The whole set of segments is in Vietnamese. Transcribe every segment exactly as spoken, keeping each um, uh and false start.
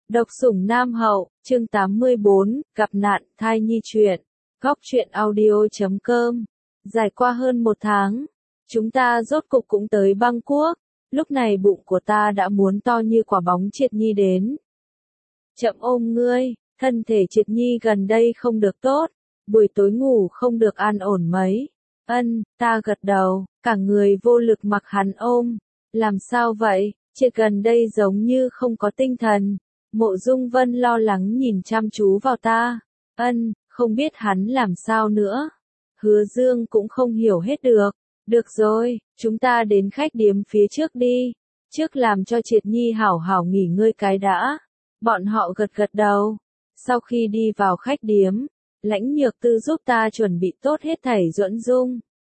Độc sủng Nam Hậu, chương tám mươi bốn, gặp nạn, thai nhi truyện. Góc truyện audio chấm com. Dài qua hơn một tháng, chúng ta rốt cục cũng tới Bangkok. Lúc này bụng của ta đã muốn to như quả bóng. Triệt Nhi đến. Chậm ôm ngươi, thân thể Triệt Nhi gần đây không được tốt, buổi tối ngủ không được an ổn mấy. Ân, ta gật đầu, cả người vô lực mặc hắn ôm. Làm sao vậy? Triệt gần đây giống như không có tinh thần. Mộ Dung Vân lo lắng nhìn chăm chú vào ta. Ân, không biết hắn làm sao nữa. Hứa Dương cũng không hiểu hết được. Được rồi, chúng ta đến khách điếm phía trước đi. Trước làm cho Triệt Nhi hảo hảo nghỉ ngơi cái đã. Bọn họ gật gật đầu. Sau khi đi vào khách điếm, Lãnh Nhược Tư giúp ta chuẩn bị tốt hết thảy Duẫn Dung.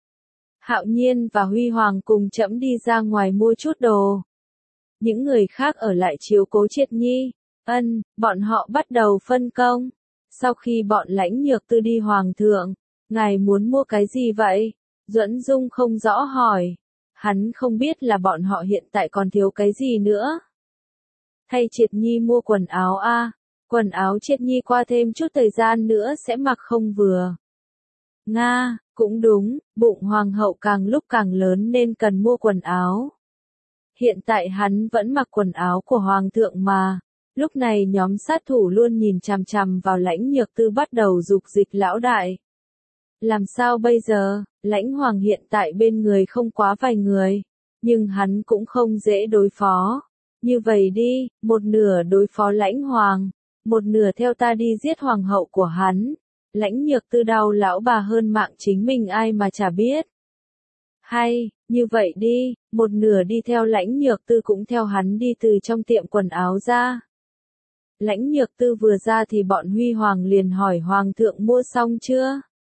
Hạo Nhiên và Huy Hoàng cùng trẫm đi ra ngoài mua chút đồ. Những người khác ở lại chiếu cố Triệt Nhi. Ân, bọn họ bắt đầu phân công. Sau khi bọn Lãnh Nhược Tư đi Hoàng thượng, ngài muốn mua cái gì vậy? Duẫn Dung không rõ hỏi. Hắn không biết là bọn họ hiện tại còn thiếu cái gì nữa. Thay Triệt Nhi mua quần áo a, à, quần áo Triệt Nhi qua thêm chút thời gian nữa sẽ mặc không vừa. Nga, cũng đúng, bụng hoàng hậu càng lúc càng lớn nên cần mua quần áo. Hiện tại hắn vẫn mặc quần áo của hoàng thượng mà. Lúc này nhóm sát thủ luôn nhìn chằm chằm vào Lãnh Nhược Tư bắt đầu dục dịch lão đại. Làm sao bây giờ? Lãnh Hoàng hiện tại bên người không quá vài người, nhưng hắn cũng không dễ đối phó. Như vậy đi, một nửa đối phó Lãnh Hoàng, một nửa theo ta đi giết hoàng hậu của hắn. Lãnh Nhược Tư đau lão bà hơn mạng chính mình ai mà chả biết. Hay, như vậy đi, một nửa đi theo Lãnh Nhược Tư cũng theo hắn đi từ trong tiệm quần áo ra. Lãnh Nhược Tư vừa ra thì bọn Huy Hoàng liền hỏi Hoàng thượng mua xong chưa?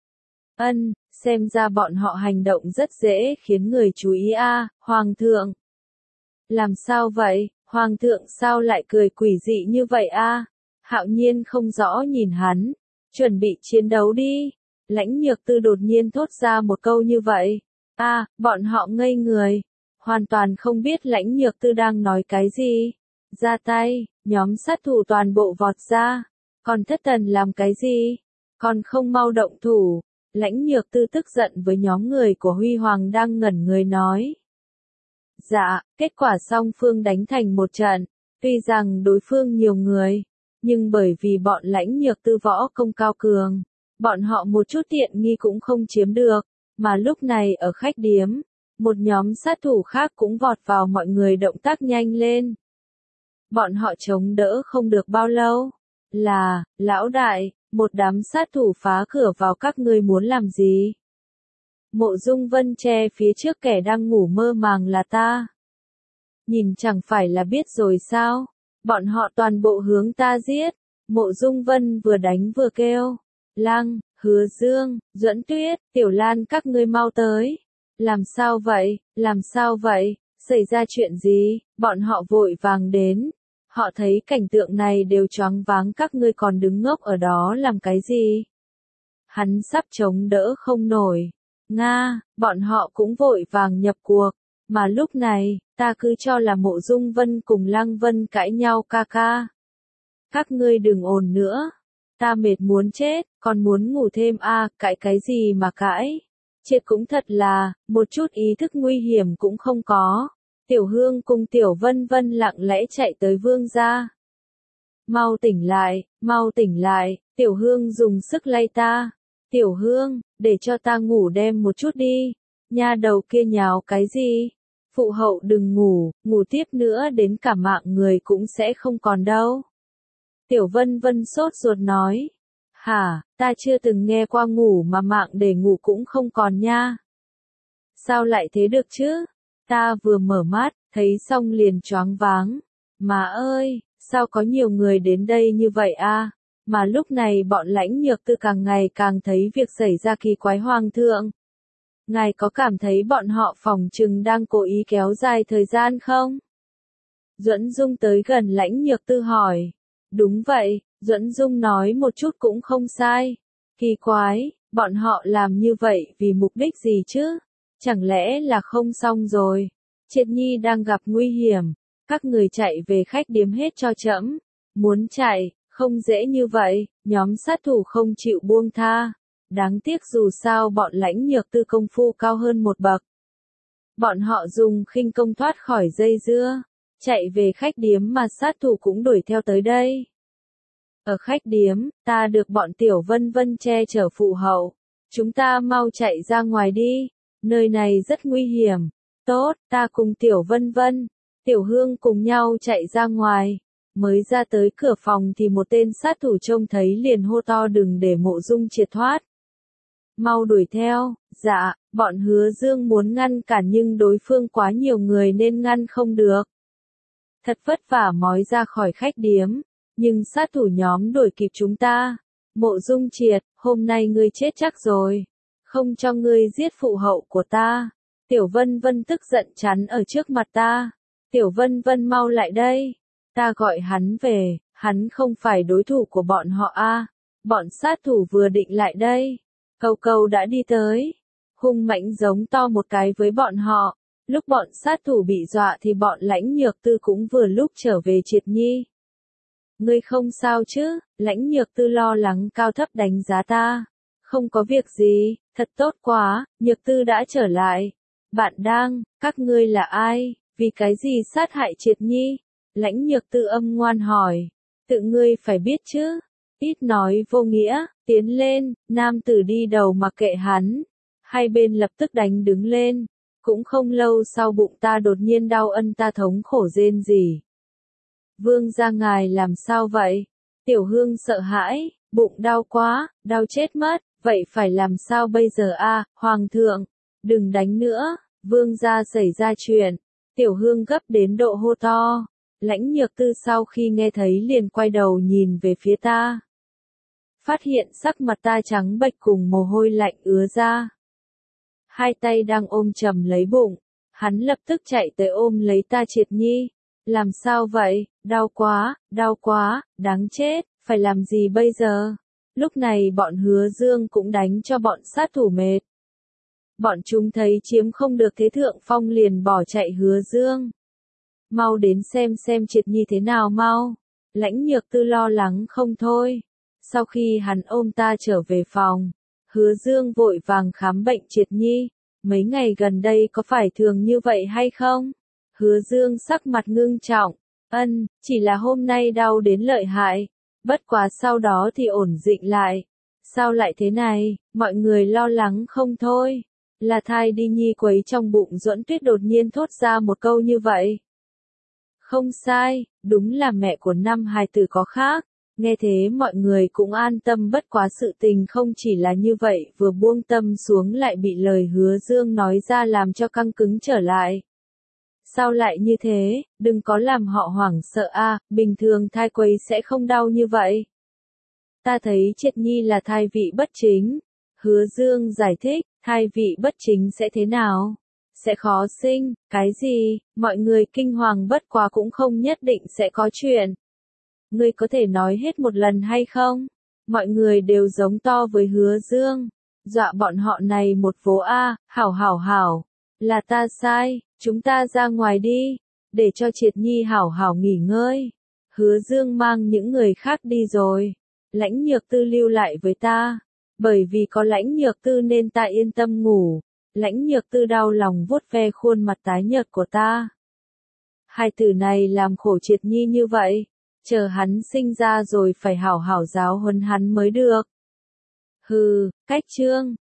Ân, xem ra bọn họ hành động rất dễ khiến người chú ý a, à, Hoàng thượng. Làm sao vậy, Hoàng thượng sao lại cười quỷ dị như vậy a? À? Hạo Nhiên không rõ nhìn hắn, chuẩn bị chiến đấu đi. Lãnh Nhược Tư đột nhiên thốt ra một câu như vậy. A, à, bọn họ ngây người, hoàn toàn không biết Lãnh Nhược Tư đang nói cái gì. Ra tay, nhóm sát thủ toàn bộ vọt ra. Còn Thất Tần làm cái gì? Còn không mau động thủ. Lãnh Nhược Tư tức giận với nhóm người của Huy Hoàng đang ngẩn người nói. Dạ, kết quả song phương đánh thành một trận. Tuy rằng đối phương nhiều người, nhưng bởi vì bọn Lãnh Nhược Tư võ công cao cường, bọn họ một chút tiện nghi cũng không chiếm được. Mà lúc này ở khách điếm, một nhóm sát thủ khác cũng vọt vào, mọi người động tác nhanh lên. Bọn họ chống đỡ không được bao lâu. Là, lão đại, một đám sát thủ phá cửa vào, các ngươi muốn làm gì? Mộ Dung Vân che phía trước kẻ đang ngủ mơ màng là ta. Nhìn chẳng phải là biết rồi sao? Bọn họ toàn bộ hướng ta giết. Mộ Dung Vân vừa đánh vừa kêu. Lăng, Hứa Dương, Duẫn Tuyết, Tiểu Lan các ngươi mau tới. Làm sao vậy? Làm sao vậy? Xảy ra chuyện gì? Bọn họ vội vàng đến. Họ thấy cảnh tượng này đều choáng váng, các ngươi còn đứng ngốc ở đó làm cái gì? Hắn sắp chống đỡ không nổi. Nga, bọn họ cũng vội vàng nhập cuộc. Mà lúc này, ta cứ cho là Mộ Dung Vân cùng Lăng Vân cãi nhau ca ca. Các ngươi đừng ồn nữa. Ta mệt muốn chết, còn muốn ngủ thêm a, à, cãi cái gì mà cãi? Triệt cũng thật là, một chút ý thức nguy hiểm cũng không có. Tiểu Hương cùng Tiểu Vân Vân lặng lẽ chạy tới Vương gia. Mau tỉnh lại, mau tỉnh lại, Tiểu Hương dùng sức lay ta. Tiểu Hương, để cho ta ngủ đêm một chút đi. Nha đầu kia nháo cái gì? Phụ hậu đừng ngủ, ngủ tiếp nữa đến cả mạng người cũng sẽ không còn đâu. Tiểu Vân Vân sốt ruột nói. Hả, ta chưa từng nghe qua ngủ mà mạng để ngủ cũng không còn nha. Sao lại thế được chứ? Ta vừa mở mắt, thấy xong liền choáng váng. Mà ơi, sao có nhiều người đến đây như vậy a? À? Mà lúc này bọn Lãnh Nhược Tư càng ngày càng thấy việc xảy ra kỳ quái. Hoàng thượng, ngài có cảm thấy bọn họ phỏng chừng đang cố ý kéo dài thời gian không? Duẫn Dung tới gần Lãnh Nhược Tư hỏi. Đúng vậy, Duẫn Dung nói một chút cũng không sai. Kỳ quái, bọn họ làm như vậy vì mục đích gì chứ? Chẳng lẽ là không xong rồi? Triệt Nhi đang gặp nguy hiểm. Các người chạy về khách điếm hết cho trẫm. Muốn chạy, không dễ như vậy, nhóm sát thủ không chịu buông tha. Đáng tiếc dù sao bọn Lãnh Nhược Tư công phu cao hơn một bậc. Bọn họ dùng khinh công thoát khỏi dây dưa, chạy về khách điếm mà sát thủ cũng đuổi theo tới đây. Ở khách điếm, ta được bọn Tiểu Vân Vân che chở phụ hậu. Chúng ta mau chạy ra ngoài đi, nơi này rất nguy hiểm. Tốt, ta cùng Tiểu Vân Vân, Tiểu Hương cùng nhau chạy ra ngoài. Mới ra tới cửa phòng thì một tên sát thủ trông thấy liền hô to đừng để Mộ Dung Triệt thoát. Mau đuổi theo, dạ, bọn Hứa Dương muốn ngăn cản nhưng đối phương quá nhiều người nên ngăn không được. Thật vất vả mói ra khỏi khách điếm, nhưng sát thủ nhóm đuổi kịp chúng ta. Mộ Dung Triệt, hôm nay ngươi chết chắc rồi, không cho ngươi giết phụ hậu của ta. Tiểu Vân Vân tức giận chắn ở trước mặt ta. Tiểu Vân Vân mau lại đây, ta gọi hắn về, hắn không phải đối thủ của bọn họ a. Bọn sát thủ vừa định lại đây, Cầu Cầu đã đi tới, hung mãnh giống to một cái với bọn họ. Lúc bọn sát thủ bị dọa thì bọn Lãnh Nhược Tư cũng vừa lúc trở về Triệt Nhi. Ngươi không sao chứ? Lãnh Nhược Tư lo lắng cao thấp đánh giá ta. Không có việc gì, thật tốt quá, Nhược Tư đã trở lại. Bạn đang, các ngươi là ai, vì cái gì sát hại Triệt Nhi? Lãnh Nhược Tư âm ngoan hỏi. Tự ngươi phải biết chứ. Ít nói vô nghĩa, tiến lên, nam tử đi đầu mặc kệ hắn. Hai bên lập tức đánh đứng lên. Cũng không lâu sau bụng ta đột nhiên đau ân ta thống khổ rên rỉ. Vương gia ngài làm sao vậy? Tiểu Hương sợ hãi, bụng đau quá, đau chết mất, vậy phải làm sao bây giờ a? Hoàng thượng, đừng đánh nữa, vương gia xảy ra chuyện. Tiểu Hương gấp đến độ hô to. Lãnh Nhược Tư sau khi nghe thấy liền quay đầu nhìn về phía ta. Phát hiện sắc mặt ta trắng bệch cùng mồ hôi lạnh ứa ra. Hai tay đang ôm chầm lấy bụng, hắn lập tức chạy tới ôm lấy ta Triệt Nhi. Làm sao vậy, đau quá, đau quá, đáng chết, phải làm gì bây giờ? Lúc này bọn Hứa Dương cũng đánh cho bọn sát thủ mệt. Bọn chúng thấy chiếm không được thế thượng phong liền bỏ chạy Hứa Dương. Mau đến xem xem Triệt Nhi thế nào mau. Lãnh Nhược Tư lo lắng không thôi. Sau khi hắn ôm ta trở về phòng, Hứa Dương vội vàng khám bệnh Triệt Nhi. Mấy ngày gần đây có phải thường như vậy hay không? Hứa Dương sắc mặt ngưng trọng. Ân, chỉ là hôm nay đau đến lợi hại. Bất quá sau đó thì ổn định lại. Sao lại thế này? Mọi người lo lắng không thôi. Là thai đi nhi quấy trong bụng Duẫn Tuyết đột nhiên thốt ra một câu như vậy. Không sai, đúng là mẹ của năm hài tử có khác. Nghe thế mọi người cũng an tâm bất quá sự tình không chỉ là như vậy vừa buông tâm xuống lại bị lời Hứa Dương nói ra làm cho căng cứng trở lại. Sao lại như thế, đừng có làm họ hoảng sợ a, bình thường thai quấy sẽ không đau như vậy. Ta thấy Triệt Nhi là thai vị bất chính. Hứa Dương giải thích, thai vị bất chính sẽ thế nào? Sẽ khó sinh, cái gì, mọi người kinh hoàng bất quá cũng không nhất định sẽ có chuyện. Ngươi có thể nói hết một lần hay không? Mọi người đều giống to với Hứa Dương. Dọa bọn họ này một vố a, hảo hảo hảo. Là ta sai, chúng ta ra ngoài đi. Để cho Triệt Nhi hảo hảo nghỉ ngơi. Hứa Dương mang những người khác đi rồi. Lãnh Nhược Tư lưu lại với ta. Bởi vì có Lãnh Nhược Tư nên ta yên tâm ngủ. Lãnh Nhược Tư đau lòng vuốt ve khuôn mặt tái nhợt của ta. Hai từ này làm khổ Triệt Nhi như vậy. Chờ hắn sinh ra rồi phải hảo hảo giáo huấn hắn mới được. Hừ, cách chương.